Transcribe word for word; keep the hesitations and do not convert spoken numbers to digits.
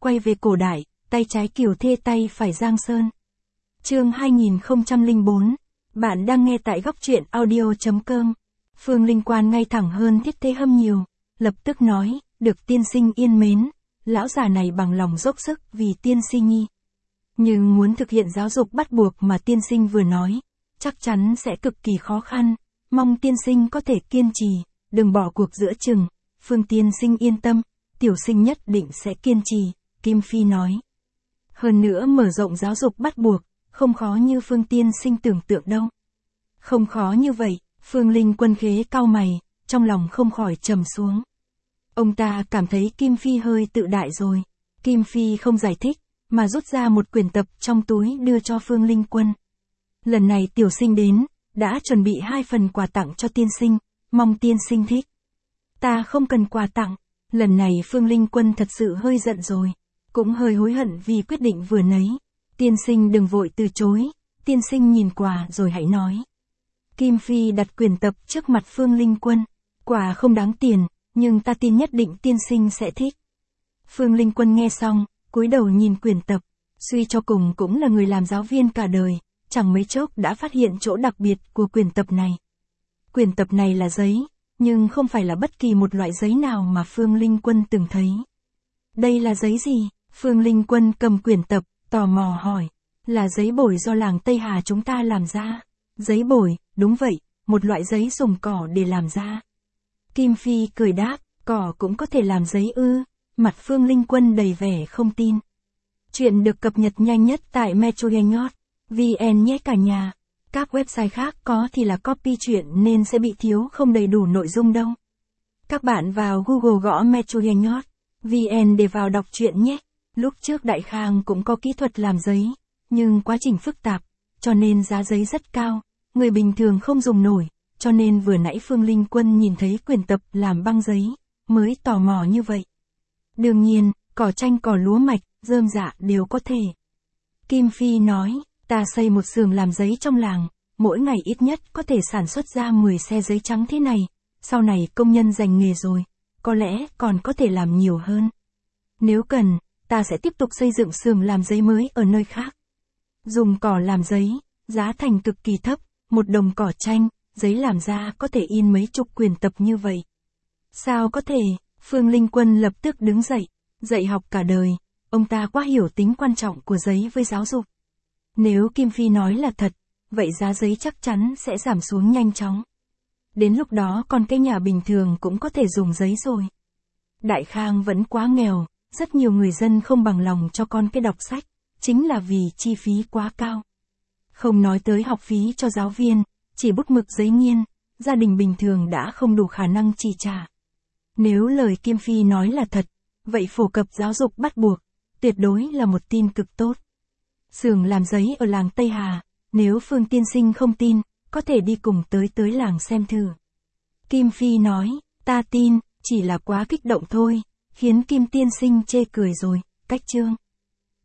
quay về cổ đại, tay trái Kiều Thê tay phải Giang Sơn. Chương hai nghìn không trăm lẻ bốn. Bạn đang nghe tại góc truyện audio chấm com. Phương Linh Quan ngay thẳng hơn Thiết Thế Hâm nhiều, lập tức nói, được tiên sinh yên mến, lão già này bằng lòng dốc sức vì tiên sinh nhi. Nhưng muốn thực hiện giáo dục bắt buộc mà tiên sinh vừa nói, chắc chắn sẽ cực kỳ khó khăn, mong tiên sinh có thể kiên trì, đừng bỏ cuộc giữa chừng. Phương tiên sinh yên tâm, tiểu sinh nhất định sẽ kiên trì, Kim Phi nói. Hơn nữa mở rộng giáo dục bắt buộc, không khó như Phương tiên sinh tưởng tượng đâu. Không khó như vậy, Phương Linh Quân khế cau mày, trong lòng không khỏi trầm xuống. Ông ta cảm thấy Kim Phi hơi tự đại rồi. Kim Phi không giải thích, mà rút ra một quyển tập trong túi đưa cho Phương Linh Quân. Lần này tiểu sinh đến, đã chuẩn bị hai phần quà tặng cho tiên sinh, mong tiên sinh thích. Ta không cần quà tặng. Lần này Phương Linh Quân thật sự hơi giận rồi, cũng hơi hối hận vì quyết định vừa nấy. Tiên sinh đừng vội từ chối, tiên sinh nhìn quà rồi hãy nói. Kim Phi đặt quyển tập trước mặt Phương Linh Quân. Quà không đáng tiền, nhưng ta tin nhất định tiên sinh sẽ thích. Phương Linh Quân nghe xong, cúi đầu nhìn quyển tập, suy cho cùng cũng là người làm giáo viên cả đời, chẳng mấy chốc đã phát hiện chỗ đặc biệt của quyển tập này. Quyển tập này là giấy, nhưng không phải là bất kỳ một loại giấy nào mà Phương Linh Quân từng thấy. Đây là giấy gì? Phương Linh Quân cầm quyển tập, tò mò hỏi. Là giấy bổi do làng Tây Hà chúng ta làm ra. Giấy bổi, đúng vậy, một loại giấy dùng cỏ để làm ra. Kim Phi cười đáp, cỏ cũng có thể làm giấy ư? Mặt Phương Linh Quân đầy vẻ không tin. Chuyện được cập nhật nhanh nhất tại metroengot chấm vn nhé cả nhà. Các website khác có thì là copy chuyện nên sẽ bị thiếu không đầy đủ nội dung đâu. Các bạn vào Google gõ metroengot chấm vn để vào đọc truyện nhé. Lúc trước Đại Khang cũng có kỹ thuật làm giấy, nhưng quá trình phức tạp, cho nên giá giấy rất cao, người bình thường không dùng nổi, cho nên vừa nãy Phương Linh Quân nhìn thấy quyển tập làm băng giấy, mới tò mò như vậy. Đương nhiên, cỏ chanh cỏ lúa mạch, rơm rạ đều có thể. Kim Phi nói, ta xây một xưởng làm giấy trong làng, mỗi ngày ít nhất có thể sản xuất ra mười xe giấy trắng thế này, sau này công nhân giành nghề rồi, có lẽ còn có thể làm nhiều hơn. Nếu cần, ta sẽ tiếp tục xây dựng xưởng làm giấy mới ở nơi khác. Dùng cỏ làm giấy, giá thành cực kỳ thấp, một đồng cỏ chanh, giấy làm ra có thể in mấy chục quyển tập như vậy. Sao có thể? Phương Linh Quân lập tức đứng dậy, dạy học cả đời, ông ta quá hiểu tính quan trọng của giấy với giáo dục. Nếu Kim Phi nói là thật, vậy giá giấy chắc chắn sẽ giảm xuống nhanh chóng. Đến lúc đó còn cái nhà bình thường cũng có thể dùng giấy rồi. Đại Khang vẫn quá nghèo, rất nhiều người dân không bằng lòng cho con cái đọc sách, chính là vì chi phí quá cao. Không nói tới học phí cho giáo viên, chỉ bút mực giấy nghiên, gia đình bình thường đã không đủ khả năng chi trả. Nếu lời Kim Phi nói là thật, vậy phổ cập giáo dục bắt buộc, tuyệt đối là một tin cực tốt. Xưởng làm giấy ở làng Tây Hà, nếu Phương tiên sinh không tin, có thể đi cùng tới tới làng xem thử. Kim Phi nói, ta tin, chỉ là quá kích động thôi, khiến Kim tiên sinh chê cười rồi, cách chương.